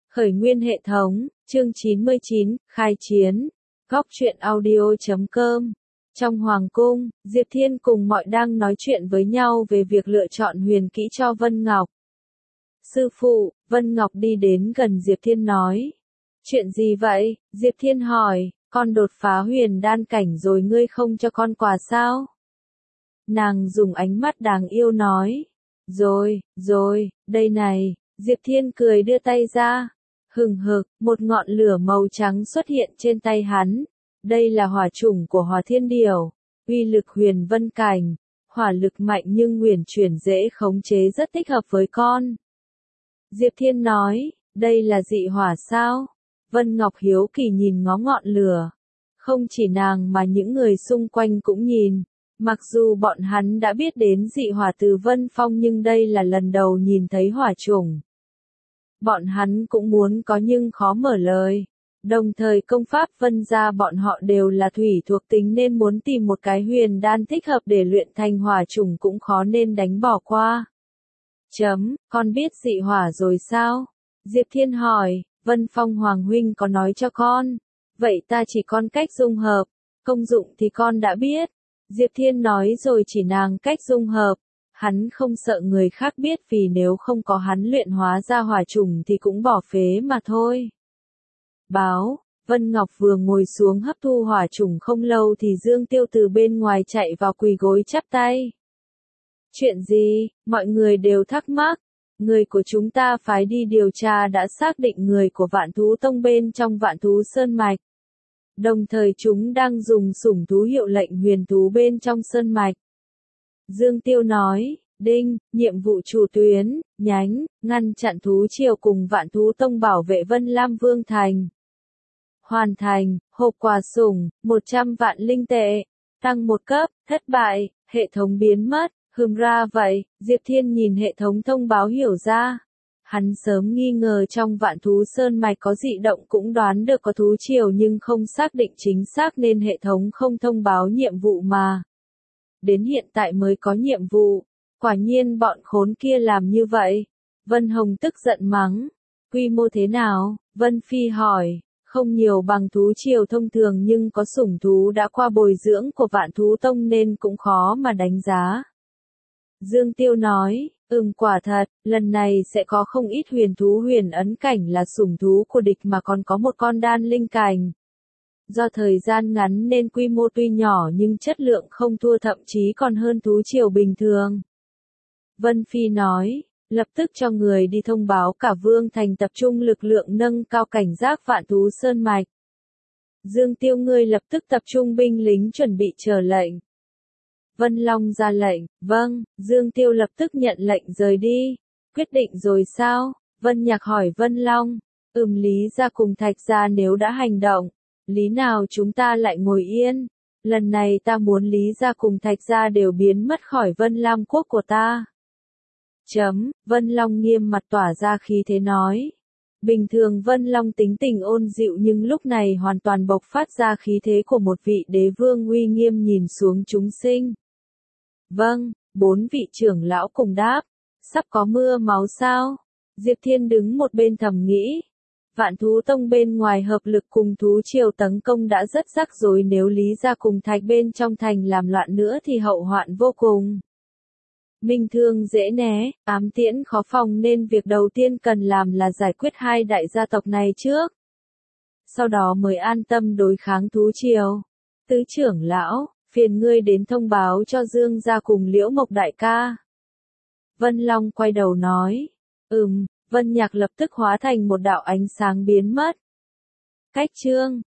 Khởi nguyên hệ thống, chương 99, khai chiến. Góc truyện audio.com. Trong hoàng cung, Diệp Thiên cùng mọi đang nói chuyện với nhau về việc lựa chọn huyền kỹ cho Vân Ngọc. Sư phụ, Vân Ngọc đi đến gần Diệp Thiên nói. Chuyện gì vậy? Diệp Thiên hỏi, con đột phá huyền đan cảnh rồi ngươi không cho con quà sao? Nàng dùng ánh mắt đáng yêu nói. Rồi, đây này. Diệp Thiên cười đưa tay ra. Hừng hực, một ngọn lửa màu trắng xuất hiện trên tay hắn. Đây là hỏa chủng của Hỏa Thiên Điểu, uy lực huyền vân cảnh, hỏa lực mạnh nhưng huyền chuyển dễ khống chế rất thích hợp với con. Diệp Thiên nói, đây là dị hỏa sao? Vân Ngọc hiếu kỳ nhìn ngó ngọn lửa. Không chỉ nàng mà những người xung quanh cũng nhìn. Mặc dù bọn hắn đã biết đến dị hỏa từ Vân Phong nhưng đây là lần đầu nhìn thấy hỏa chủng. Bọn hắn cũng muốn có nhưng khó mở lời. Đồng thời công pháp Vân gia bọn họ đều là thủy thuộc tính nên muốn tìm một cái huyền đan thích hợp để luyện thành hỏa chủng cũng khó nên đánh bỏ qua. Con biết dị hỏa rồi sao? Diệp Thiên hỏi, Vân Phong Hoàng huynh có nói cho con. Vậy ta chỉ con cách dung hợp, công dụng thì con đã biết. Diệp Thiên nói rồi chỉ nàng cách dung hợp. Hắn không sợ người khác biết vì nếu không có hắn luyện hóa ra hỏa chủng thì cũng bỏ phế mà thôi. Báo, Vân Ngọc vừa ngồi xuống hấp thu hỏa chủng không lâu thì Dương Tiêu từ bên ngoài chạy vào quỳ gối chắp tay. Chuyện gì? Mọi người đều thắc mắc. Người của chúng ta phái đi điều tra đã xác định người của Vạn Thú Tông bên trong Vạn Thú Sơn Mạch. Đồng thời chúng đang dùng sủng thú hiệu lệnh huyền thú bên trong Sơn Mạch. Dương Tiêu nói, đinh, nhiệm vụ chủ tuyến, nhánh, ngăn chặn thú triều cùng Vạn Thú Tông bảo vệ Vân Lam Vương Thành. Hoàn thành, hộp quà sủng, 100 vạn linh tệ, tăng 1 cấp, thất bại, hệ thống biến mất, ra vậy, Diệp Thiên nhìn hệ thống thông báo hiểu ra. Hắn sớm nghi ngờ trong Vạn Thú Sơn Mạch có dị động cũng đoán được có thú triều nhưng không xác định chính xác nên hệ thống không thông báo nhiệm vụ mà. Đến hiện tại mới có nhiệm vụ, quả nhiên bọn khốn kia làm như vậy. Vân Hồng tức giận mắng, quy mô thế nào? Vân Phi hỏi, không nhiều bằng thú triều thông thường nhưng có sủng thú đã qua bồi dưỡng của Vạn Thú Tông nên cũng khó mà đánh giá. Dương Tiêu nói, quả thật, lần này sẽ có không ít huyền thú huyền ấn cảnh là sủng thú của địch mà còn có một con đan linh cảnh. Do thời gian ngắn nên quy mô tuy nhỏ nhưng chất lượng không thua thậm chí còn hơn thú triều bình thường. Vân Phi nói, lập tức cho người đi thông báo cả Vương Thành tập trung lực lượng nâng cao cảnh giác Vạn Thú Sơn Mạch. Dương Tiêu ngươi lập tức tập trung binh lính chuẩn bị chờ lệnh. Vân Long ra lệnh, vâng, Dương Tiêu lập tức nhận lệnh rời đi. Quyết định rồi sao? Vân Nhạc hỏi Vân Long. Lý gia cùng Thạch gia nếu đã hành động, lý nào chúng ta lại ngồi yên? Lần này ta muốn Lý gia cùng Thạch gia đều biến mất khỏi Vân Lam quốc của ta. Vân Long nghiêm mặt tỏa ra khí thế nói. Bình thường Vân Long tính tình ôn dịu nhưng lúc này hoàn toàn bộc phát ra khí thế của một vị đế vương uy nghiêm nhìn xuống chúng sinh. Vâng, 4 vị trưởng lão cùng đáp. Sắp có mưa máu sao? Diệp Thiên đứng một bên thầm nghĩ. Vạn Thú Tông bên ngoài hợp lực cùng thú triều tấn công đã rất rắc rối nếu Lý gia cùng Thạch bên trong thành làm loạn nữa thì hậu hoạn vô cùng. Minh thương dễ né, ám tiễn khó phòng nên việc đầu tiên cần làm là giải quyết hai đại gia tộc này trước. Sau đó mới an tâm đối kháng thú triều. Tứ trưởng lão, phiền ngươi đến thông báo cho Dương gia cùng Liễu Mộc đại ca. Vân Long quay đầu nói. Vân Nhạc lập tức hóa thành một đạo ánh sáng biến mất. Cách chương